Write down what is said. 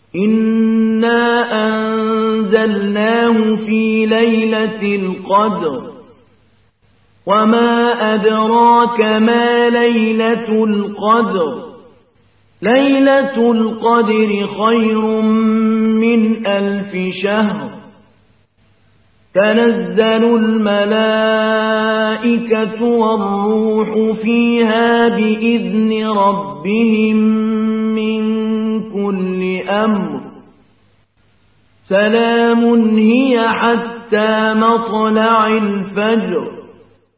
إنا أنزلناه في ليلة القدر وما أدراك ما ليلة القدر ليلة القدر خير من 1000 شهر تنزل الملائكة والروح فيها بإذن ربهم من كل أمر سلام هي حتى مطلع الفجر